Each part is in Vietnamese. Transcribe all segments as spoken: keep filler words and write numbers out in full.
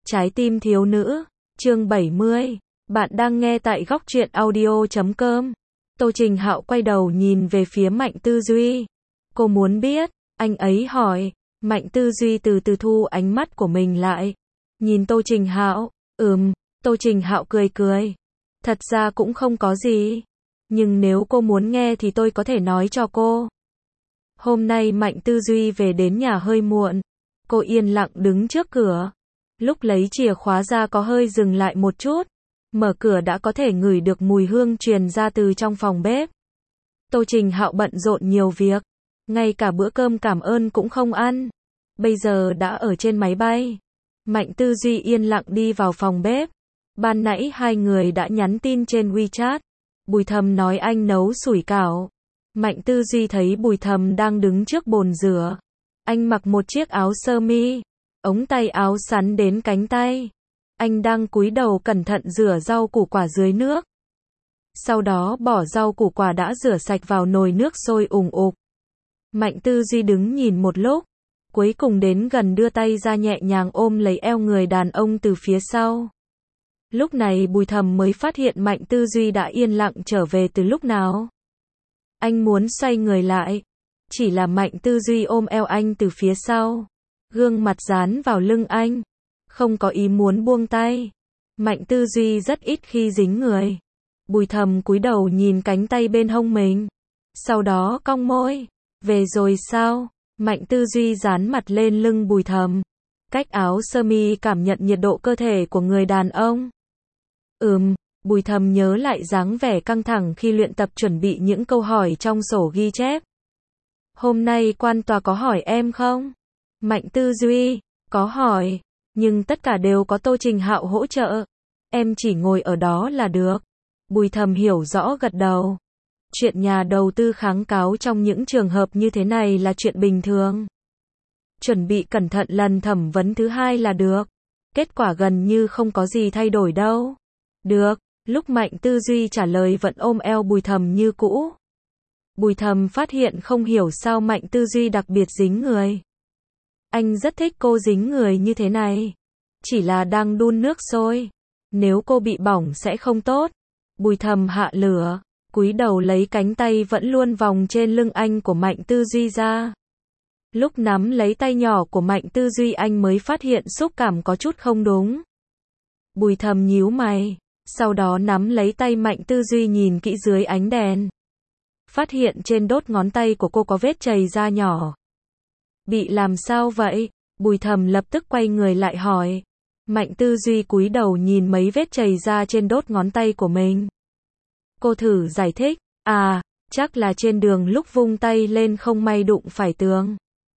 Trái tim thiếu nữ, chương bảy mươi. Bạn đang nghe tại góc truyện audio chấm com. Tô Trình Hạo quay đầu nhìn về phía Mạnh Tư Duy. Cô muốn biết, anh ấy hỏi. Mạnh Tư Duy từ từ thu ánh mắt của mình lại. Nhìn Tô Trình Hạo, ừm, Tô Trình Hạo cười cười. Thật ra cũng không có gì. Nhưng nếu cô muốn nghe thì tôi có thể nói cho cô. Hôm nay Mạnh Tư Duy về đến nhà hơi muộn. Cô yên lặng đứng trước cửa. Lúc lấy chìa khóa ra có hơi dừng lại một chút. Mở cửa đã có thể ngửi được mùi hương truyền ra từ trong phòng bếp. Tô Trình Hạo bận rộn nhiều việc. Ngay cả bữa cơm cảm ơn cũng không ăn. Bây giờ đã ở trên máy bay. Mạnh Tư Duy yên lặng đi vào phòng bếp. Ban nãy hai người đã nhắn tin trên WeChat. Bùi Thầm nói anh nấu sủi cảo. Mạnh Tư Duy thấy Bùi Thầm đang đứng trước bồn rửa. Anh mặc một chiếc áo sơ mi. Ống tay áo sắn đến cánh tay. Anh đang cúi đầu cẩn thận rửa rau củ quả dưới nước. Sau đó bỏ rau củ quả đã rửa sạch vào nồi nước sôi ùng ục. Mạnh Tư Duy đứng nhìn một lúc. Cuối cùng đến gần đưa tay ra nhẹ nhàng ôm lấy eo người đàn ông từ phía sau. Lúc này Bùi Thầm mới phát hiện Mạnh Tư Duy đã yên lặng trở về từ lúc nào. Anh muốn xoay người lại. Chỉ là Mạnh Tư Duy ôm eo anh từ phía sau. Gương mặt dán vào lưng anh. Không có ý muốn buông tay. Mạnh Tư Duy rất ít khi dính người. Bùi Thầm cúi đầu nhìn cánh tay bên hông mình. Sau đó cong môi. Về rồi sao? Mạnh Tư Duy dán mặt lên lưng Bùi Thầm. Cách áo sơ mi cảm nhận nhiệt độ cơ thể của người đàn ông. Ừm, Bùi Thầm nhớ lại dáng vẻ căng thẳng khi luyện tập chuẩn bị những câu hỏi trong sổ ghi chép. Hôm nay quan tòa có hỏi em không? Mạnh Tư Duy, có hỏi, nhưng tất cả đều có Tô Trình Hạo hỗ trợ. Em chỉ ngồi ở đó là được. Bùi Thầm hiểu rõ gật đầu. Chuyện nhà đầu tư kháng cáo trong những trường hợp như thế này là chuyện bình thường. Chuẩn bị cẩn thận lần thẩm vấn thứ hai là được. Kết quả gần như không có gì thay đổi đâu. Được, lúc Mạnh Tư Duy trả lời vẫn ôm eo Bùi Thầm như cũ. Bùi Thầm phát hiện không hiểu sao Mạnh Tư Duy đặc biệt dính người. Anh rất thích cô dính người như thế này. Chỉ là đang đun nước sôi. Nếu cô bị bỏng sẽ không tốt. Bùi Thầm hạ lửa. Cúi đầu lấy cánh tay vẫn luôn vòng trên lưng anh của Mạnh Tư Duy ra. Lúc nắm lấy tay nhỏ của Mạnh Tư Duy anh mới phát hiện xúc cảm có chút không đúng. Bùi Thầm nhíu mày. Sau đó nắm lấy tay Mạnh Tư Duy nhìn kỹ dưới ánh đèn. Phát hiện trên đốt ngón tay của cô có vết chày da nhỏ. Bị làm sao vậy? Bùi Thầm lập tức quay người lại hỏi. Mạnh Tư Duy cúi đầu nhìn mấy vết chày da trên đốt ngón tay của mình. Cô thử giải thích. À, chắc là trên đường lúc vung tay lên không may đụng phải tường.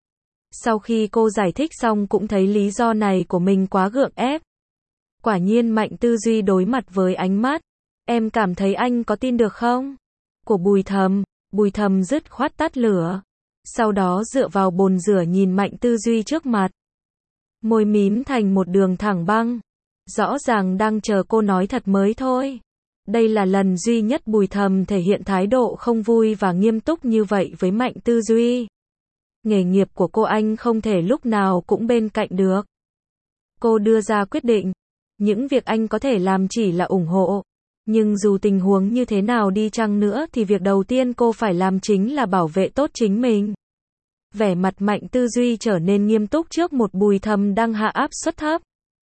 Sau khi cô giải thích xong cũng thấy lý do này của mình quá gượng ép. Quả nhiên Mạnh Tư Duy đối mặt với ánh mắt. Em cảm thấy anh có tin được không? Của Bùi Thầm. Bùi Thầm dứt khoát tắt lửa. Sau đó dựa vào bồn rửa nhìn Mạnh Tư Duy trước mặt. Môi mím thành một đường thẳng băng. Rõ ràng đang chờ cô nói thật mới thôi. Đây là lần duy nhất Bùi Thầm thể hiện thái độ không vui và nghiêm túc như vậy với Mạnh Tư Duy. Nghề nghiệp của cô anh không thể lúc nào cũng bên cạnh được. Cô đưa ra quyết định. Những việc anh có thể làm chỉ là ủng hộ. Nhưng dù tình huống như thế nào đi chăng nữa thì việc đầu tiên cô phải làm chính là bảo vệ tốt chính mình. Vẻ mặt Mạnh Tư Duy trở nên nghiêm túc trước một Bùi Thầm đang hạ áp suất thấp.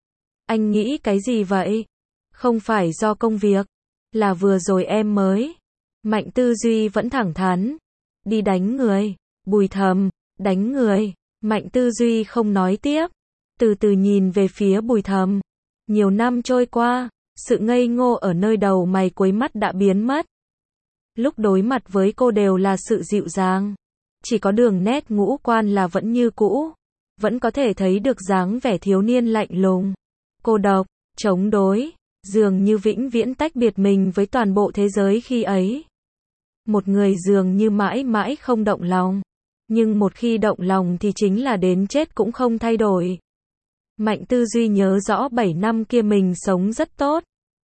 Anh nghĩ cái gì vậy? Không phải do công việc. Là vừa rồi em mới. Mạnh Tư Duy vẫn thẳng thắn. Đi đánh người. Bùi Thầm, đánh người. Mạnh Tư Duy không nói tiếp. Từ từ nhìn về phía Bùi Thầm. Nhiều năm trôi qua. Sự ngây ngô ở nơi đầu mày cuối mắt đã biến mất. Lúc đối mặt với cô đều là sự dịu dàng. Chỉ có đường nét ngũ quan là vẫn như cũ. Vẫn có thể thấy được dáng vẻ thiếu niên lạnh lùng. Cô độc, chống đối. Dường như vĩnh viễn tách biệt mình với toàn bộ thế giới khi ấy. Một người dường như mãi mãi không động lòng. Nhưng một khi động lòng thì chính là đến chết cũng không thay đổi. Mạnh Tư Duy nhớ rõ bảy năm kia mình sống rất tốt.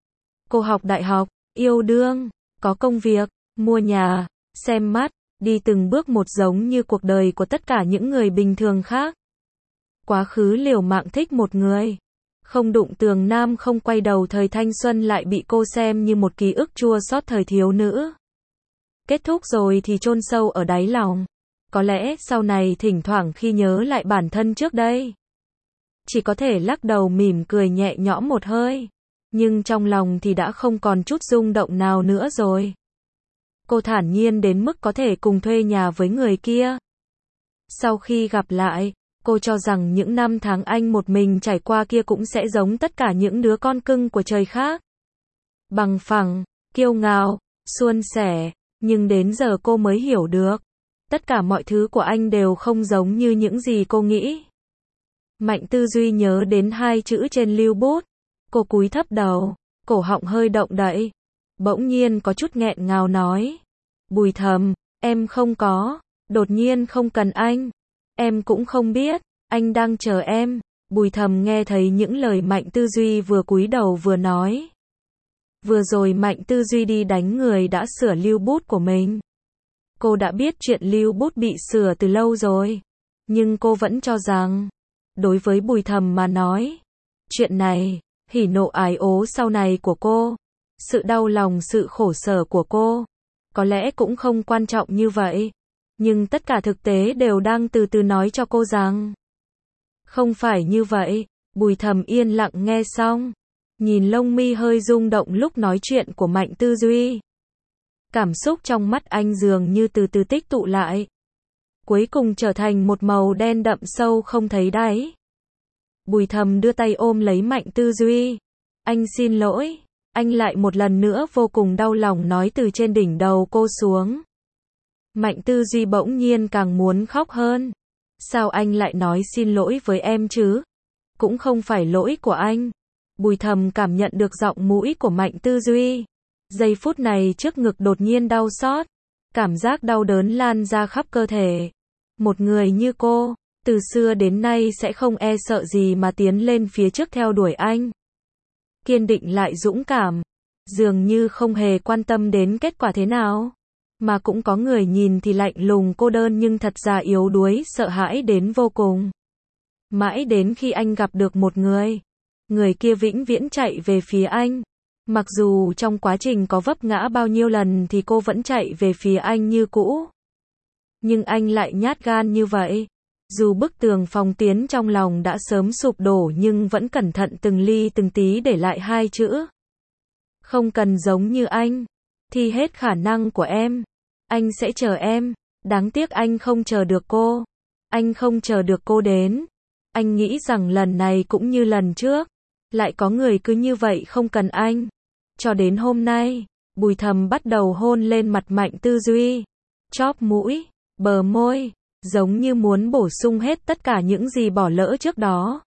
Cô học đại học, yêu đương, có công việc, mua nhà, xem mắt, đi từng bước một giống như cuộc đời của tất cả những người bình thường khác. Quá khứ liều mạng thích một người. Không đụng tường nam không quay đầu thời thanh xuân lại bị cô xem như một ký ức chua xót thời thiếu nữ. Kết thúc rồi thì chôn sâu ở đáy lòng. Có lẽ sau này thỉnh thoảng khi nhớ lại bản thân trước đây, chỉ có thể lắc đầu mỉm cười nhẹ nhõm một hơi. Nhưng trong lòng thì đã không còn chút rung động nào nữa rồi. Cô thản nhiên đến mức có thể cùng thuê nhà với người kia. Sau khi gặp lại, cô cho rằng những năm tháng anh một mình trải qua kia cũng sẽ giống tất cả những đứa con cưng của trời khác. Bằng phẳng, kiêu ngạo, suôn sẻ. Nhưng đến giờ cô mới hiểu được. Tất cả mọi thứ của anh đều không giống như những gì cô nghĩ. Mạnh Tư Duy nhớ đến hai chữ trên lưu bút. Cô cúi thấp đầu, cổ họng hơi động đậy. Bỗng nhiên có chút nghẹn ngào nói. Bùi Thầm, em không có, đột nhiên không cần anh. Em cũng không biết, anh đang chờ em. Bùi Thầm nghe thấy những lời Mạnh Tư Duy vừa cúi đầu vừa nói. Vừa rồi Mạnh Tư Duy đi đánh người đã sửa lưu bút của mình. Cô đã biết chuyện lưu bút bị sửa từ lâu rồi. Nhưng cô vẫn cho rằng, đối với Bùi Thầm mà nói, chuyện này, hỉ nộ ái ố sau này của cô, sự đau lòng sự khổ sở của cô, có lẽ cũng không quan trọng như vậy. Nhưng tất cả thực tế đều đang từ từ nói cho cô rằng, không phải như vậy. Bùi Thầm yên lặng nghe xong, nhìn lông mi hơi rung động lúc nói chuyện của Mạnh Tư Duy. Cảm xúc trong mắt anh dường như từ từ tích tụ lại. Cuối cùng trở thành một màu đen đậm sâu không thấy đáy. Bùi Thầm đưa tay ôm lấy Mạnh Tư Duy. Anh xin lỗi. Anh lại một lần nữa vô cùng đau lòng nói từ trên đỉnh đầu cô xuống. Mạnh Tư Duy bỗng nhiên càng muốn khóc hơn. Sao anh lại nói xin lỗi với em chứ? Cũng không phải lỗi của anh. Bùi Thầm cảm nhận được giọng mũi của Mạnh Tư Duy. Giây phút này trước ngực đột nhiên đau xót. Cảm giác đau đớn lan ra khắp cơ thể. Một người như cô, từ xưa đến nay sẽ không e sợ gì mà tiến lên phía trước theo đuổi anh. Kiên định lại dũng cảm. Dường như không hề quan tâm đến kết quả thế nào. Mà cũng có người nhìn thì lạnh lùng cô đơn nhưng thật ra yếu đuối sợ hãi đến vô cùng. Mãi đến khi anh gặp được một người. Người kia vĩnh viễn chạy về phía anh. Mặc dù trong quá trình có vấp ngã bao nhiêu lần thì cô vẫn chạy về phía anh như cũ. Nhưng anh lại nhát gan như vậy. Dù bức tường phòng tuyến trong lòng đã sớm sụp đổ nhưng vẫn cẩn thận từng ly từng tí để lại hai chữ. Không cần giống như anh. Thì hết khả năng của em. Anh sẽ chờ em. Đáng tiếc anh không chờ được cô. Anh không chờ được cô đến. Anh nghĩ rằng lần này cũng như lần trước. Lại có người cứ như vậy không cần anh. Cho đến hôm nay, Bùi Thầm bắt đầu hôn lên mặt Mạnh Tư Duy. Chóp mũi, bờ môi, giống như muốn bổ sung hết tất cả những gì bỏ lỡ trước đó.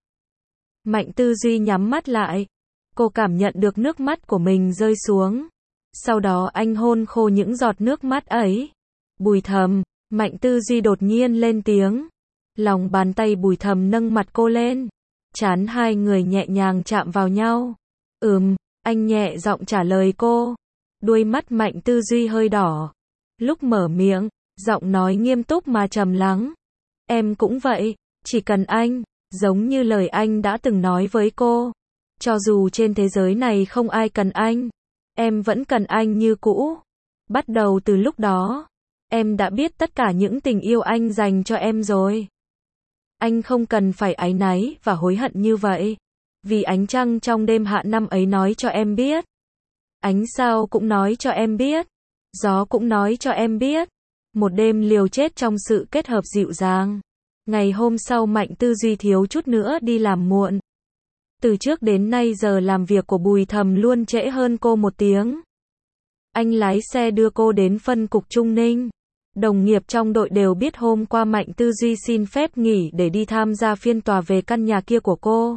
Mạnh Tư Duy nhắm mắt lại. Cô cảm nhận được nước mắt của mình rơi xuống. Sau đó anh hôn khô những giọt nước mắt ấy. Bùi Thầm, Mạnh Tư Duy đột nhiên lên tiếng. Lòng bàn tay Bùi Thầm nâng mặt cô lên. Trán hai người nhẹ nhàng chạm vào nhau. Ừm, anh nhẹ giọng trả lời cô. Đuôi mắt Mạnh Tư Duy hơi đỏ. Lúc mở miệng, giọng nói nghiêm túc mà trầm lắng. Em cũng vậy, chỉ cần anh, giống như lời anh đã từng nói với cô. Cho dù trên thế giới này không ai cần anh, em vẫn cần anh như cũ. Bắt đầu từ lúc đó, em đã biết tất cả những tình yêu anh dành cho em rồi. Anh không cần phải áy náy và hối hận như vậy. Vì ánh trăng trong đêm hạ năm ấy nói cho em biết. Ánh sao cũng nói cho em biết. Gió cũng nói cho em biết. Một đêm liều chết trong sự kết hợp dịu dàng. Ngày hôm sau Mạnh Tư Duy thiếu chút nữa đi làm muộn. Từ trước đến nay giờ làm việc của Bùi Thầm luôn trễ hơn cô một tiếng. Anh lái xe đưa cô đến phân cục Trung Ninh. Đồng nghiệp trong đội đều biết hôm qua Mạnh Tư Duy xin phép nghỉ để đi tham gia phiên tòa về căn nhà kia của cô.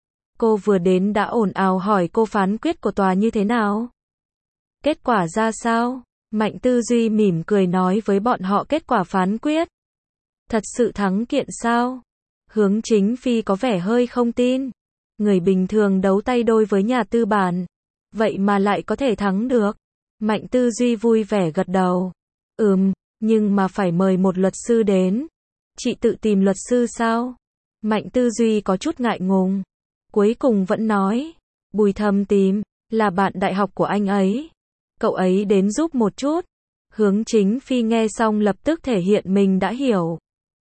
Cô vừa đến đã ồn ào hỏi cô phán quyết của tòa như thế nào. Kết quả ra sao? Mạnh Tư Duy mỉm cười nói với bọn họ kết quả phán quyết. Thật sự thắng kiện sao? Hướng Chính Phi có vẻ hơi không tin. Người bình thường đấu tay đôi với nhà tư bản. Vậy mà lại có thể thắng được. Mạnh Tư Duy vui vẻ gật đầu. Ừm, nhưng mà phải mời một luật sư đến. Chị tự tìm luật sư sao? Mạnh Tư Duy có chút ngại ngùng. Cuối cùng vẫn nói, Bùi Thầm tìm, là bạn đại học của anh ấy. Cậu ấy đến giúp một chút. Hướng Chính Phi nghe xong lập tức thể hiện mình đã hiểu.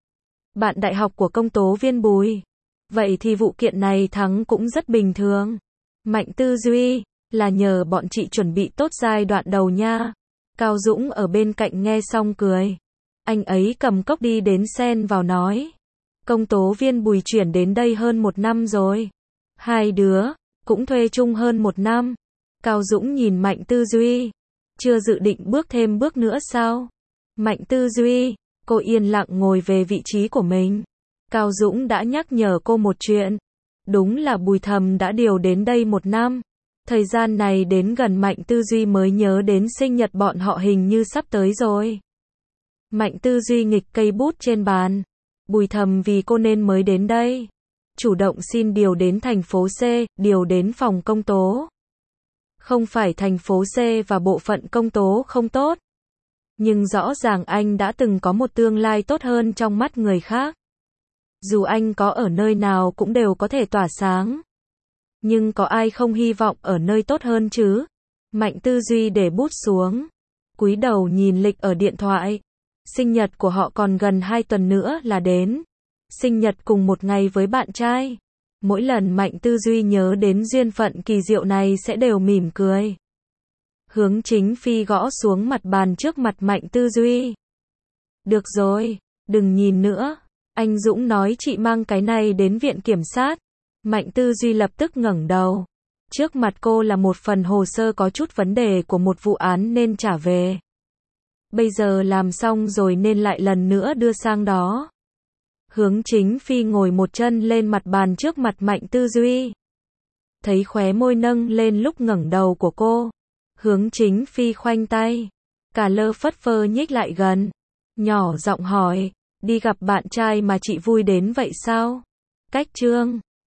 Bạn đại học của công tố viên Bùi. Vậy thì vụ kiện này thắng cũng rất bình thường. Mạnh tư duy, là nhờ bọn chị chuẩn bị tốt giai đoạn đầu nha. Cao Dũng ở bên cạnh nghe xong cười. Anh ấy cầm cốc đi đến xen vào nói. Công tố viên Bùi chuyển đến đây hơn một năm rồi. Hai đứa, cũng thuê chung hơn một năm. Cao Dũng nhìn Mạnh tư duy. Chưa dự định bước thêm bước nữa sao? Mạnh tư duy, cô yên lặng ngồi về vị trí của mình. Cao Dũng đã nhắc nhở cô một chuyện. Đúng là Bùi Thầm đã điều đến đây một năm. Thời gian này đến gần Mạnh tư duy mới nhớ đến sinh nhật bọn họ hình như sắp tới rồi. Mạnh tư duy nghịch cây bút trên bàn. Bùi Thầm vì cô nên mới đến đây. Chủ động xin điều đến thành phố C, điều đến phòng công tố. Không phải thành phố C và bộ phận công tố không tốt. Nhưng rõ ràng anh đã từng có một tương lai tốt hơn trong mắt người khác. Dù anh có ở nơi nào cũng đều có thể tỏa sáng. Nhưng có ai không hy vọng ở nơi tốt hơn chứ? Mạnh tư duy để bút xuống. Cúi đầu nhìn lịch ở điện thoại. Sinh nhật của họ còn gần hai tuần nữa là đến. Sinh nhật cùng một ngày với bạn trai. Mỗi lần Mạnh tư duy nhớ đến duyên phận kỳ diệu này sẽ đều mỉm cười. Hướng Chính Phi gõ xuống mặt bàn trước mặt Mạnh tư duy. Được rồi, đừng nhìn nữa. Anh Dũng nói chị mang cái này đến viện kiểm sát. Mạnh tư duy lập tức ngẩng đầu. Trước mặt cô là một phần hồ sơ có chút vấn đề của một vụ án nên trả về. Bây giờ làm xong rồi nên lại lần nữa đưa sang đó. Hướng Chính Phi ngồi một chân lên mặt bàn trước mặt Mạnh tư duy. Thấy khóe môi nâng lên lúc ngẩng đầu của cô. Hướng Chính Phi khoanh tay. Cả lơ phất phơ nhích lại gần. Nhỏ giọng hỏi. Đi gặp bạn trai mà chị vui đến vậy sao? Cách Trương.